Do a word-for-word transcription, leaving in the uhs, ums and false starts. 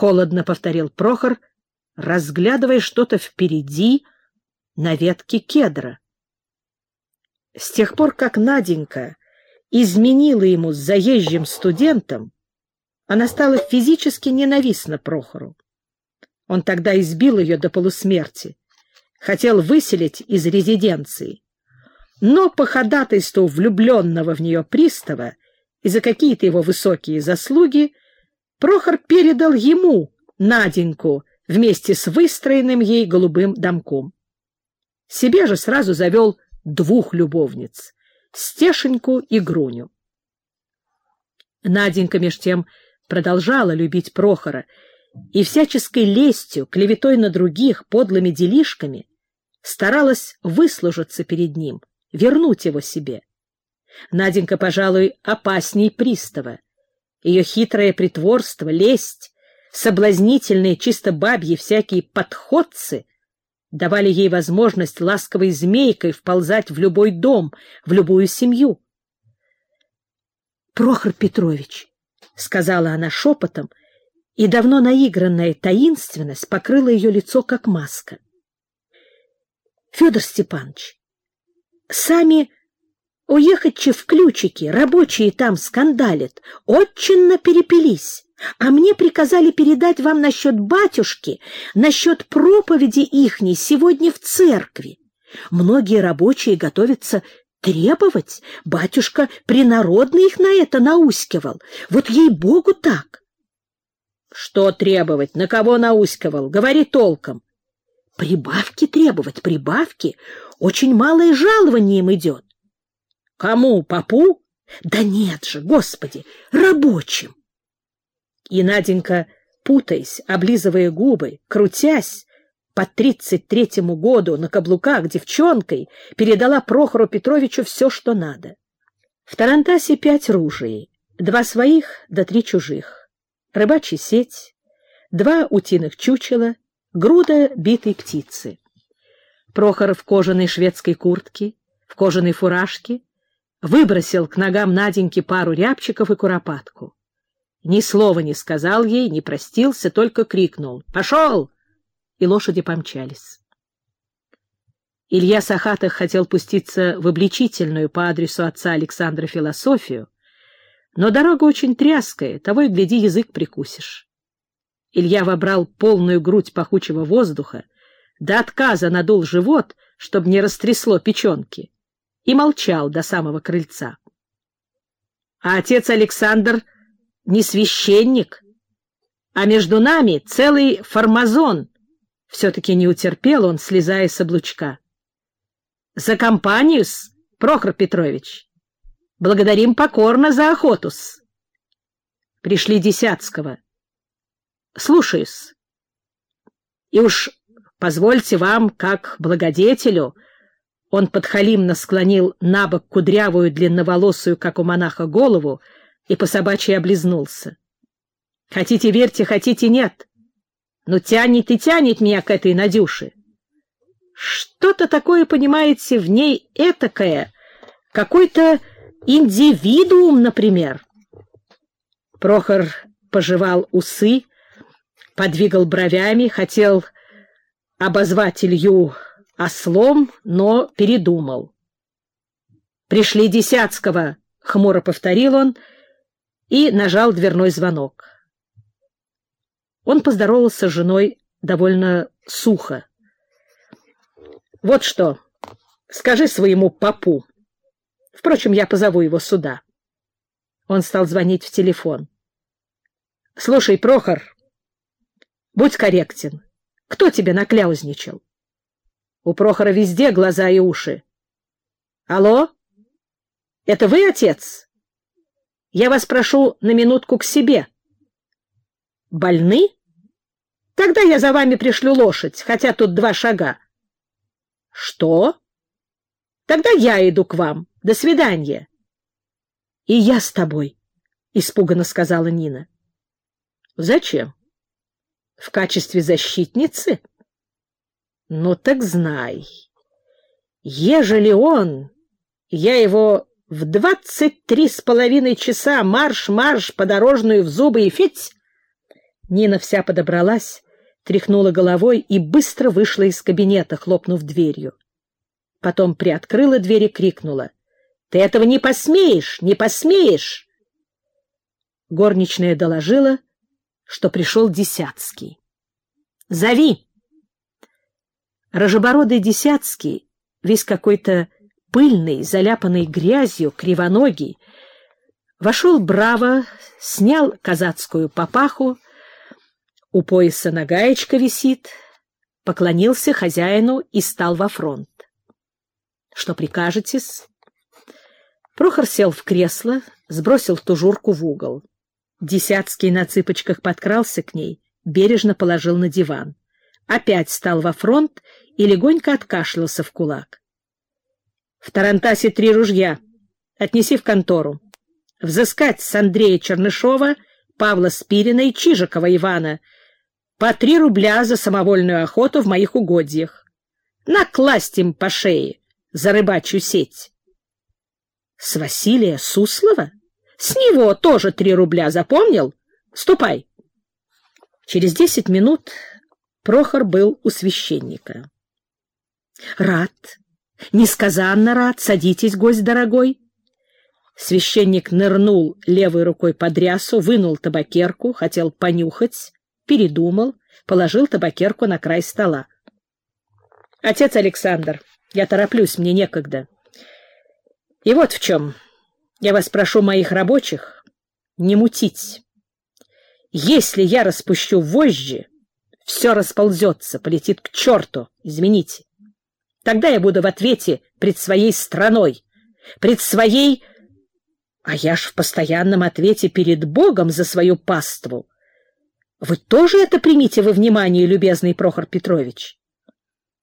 холодно повторил Прохор, разглядывая что-то впереди на ветке кедра. С тех пор, как Наденька изменила ему с заезжим студентом, она стала физически ненавистна Прохору. Он тогда избил ее до полусмерти, хотел выселить из резиденции, но по ходатайству влюбленного в нее пристава и за какие-то его высокие заслуги Прохор передал ему Наденьку вместе с выстроенным ей голубым домком. Себе же сразу завел двух любовниц — Стешеньку и Груню. Наденька меж тем продолжала любить Прохора и всяческой лестью, клеветой на других, подлыми делишками старалась выслужиться перед ним, вернуть его себе. Наденька, пожалуй, опасней пристава. Ее хитрое притворство, лесть, соблазнительные чисто бабьи всякие подходцы давали ей возможность ласковой змейкой вползать в любой дом, в любую семью. — Прохор Петрович, — сказала она шепотом, и давно наигранная таинственность покрыла ее лицо, как маска. — Федор Степанович, сами уехать-че в Ключики, рабочие там скандалят, отчинно перепились. А мне приказали передать вам насчет батюшки, насчет проповеди ихней сегодня в церкви. Многие рабочие готовятся требовать. Батюшка принародно их на это наускивал. Вот ей-богу так. Что требовать? На кого наускивал? Говори толком. Прибавки требовать, прибавки. Очень малое жалование им идет. Кому? Попу? Да нет же, Господи, рабочим. И Наденька, путаясь, облизывая губы, крутясь, по тридцать третьему году на каблуках девчонкой, передала Прохору Петровичу все, что надо. В тарантасе пять ружей, два своих да три чужих, рыбачья сеть, два утиных чучела, груда битой птицы. Прохор в кожаной шведской куртке, в кожаной фуражке выбросил к ногам Наденьки пару рябчиков и куропатку. Ни слова не сказал ей, не простился, только крикнул «Пошел!» и лошади помчались. Илья Сахатых хотел пуститься в обличительную по адресу отца Александра философию, но дорога очень тряская, того и гляди, язык прикусишь. Илья вобрал полную грудь пахучего воздуха, до отказа надул живот, чтобы не растрясло печенки, и молчал до самого крыльца. А отец Александр не священник, а между нами целый фармазон. Все-таки не утерпел он, слезая с облучка. За компанию-с, Прохор Петрович. Благодарим покорно за охоту-с. Пришли Десятского. Слушаюсь. И уж позвольте вам, как благодетелю, он подхалимно склонил набок кудрявую длинноволосую, как у монаха, голову, и по-собачьи облизнулся. Хотите верьте, хотите нет. Но тянет и тянет меня к этой Надюше. Что-то такое, понимаете, в ней этакое, какой-то индивидуум, например. Прохор пожевал усы, подвигал бровями, хотел обозвать Илью ослом, но передумал. «Пришли Десятского», — хмуро повторил он, и нажал дверной звонок. Он поздоровался с женой довольно сухо. — Вот что, скажи своему попу. Впрочем, я позову его сюда. Он стал звонить в телефон. — Слушай, Прохор, будь корректен. Кто тебе накляузничал? У Прохора везде глаза и уши. — Алло? Это вы, отец? Я вас прошу на минутку к себе. Больны? Тогда я за вами пришлю лошадь, хотя тут два шага. Что? Тогда я иду к вам. До свидания. И я с тобой, испуганно сказала Нина. Зачем? В качестве защитницы? Ну так знай. Ежели он, я его в двадцать три с половиной часа марш-марш подорожную в зубы и фить, Нина вся подобралась, тряхнула головой и быстро вышла из кабинета, хлопнув дверью. Потом приоткрыла дверь и крикнула: «Ты этого не посмеешь, не посмеешь!» Горничная доложила, что пришел Десятский. «Зови!» Рыжебородый Десятский, весь какой-то пыльный, заляпанный грязью, кривоногий, вошел браво, снял казацкую папаху, у пояса нагаечка висит, поклонился хозяину и стал во фронт. «Что прикажете-с?» Прохор сел в кресло, сбросил тужурку в угол. Десятский на цыпочках подкрался к ней, бережно положил на диван. Опять стал во фронт и легонько откашлялся в кулак. «В тарантасе три ружья. Отнеси в контору. Взыскать с Андрея Чернышова, Павла Спирина и Чижикова Ивана по три рубля за самовольную охоту в моих угодьях. Накласть им по шее за рыбачью сеть». «С Василия Суслова? С него тоже три рубля, запомнил? Ступай!» Через десять минут Прохор был у священника. «Рад, несказанно рад. Садитесь, гость дорогой». Священник нырнул левой рукой под рясу, вынул табакерку, хотел понюхать, передумал, положил табакерку на край стола. «Отец Александр, я тороплюсь, мне некогда. И вот в чем. Я вас прошу, моих рабочих, не мутить. Если я распущу вожжи, все расползется, полетит к черту, извините. Тогда я буду в ответе пред своей страной, пред своей... А я ж в постоянном ответе перед Богом за свою паству. Вы тоже это примите во внимание, любезный Прохор Петрович?»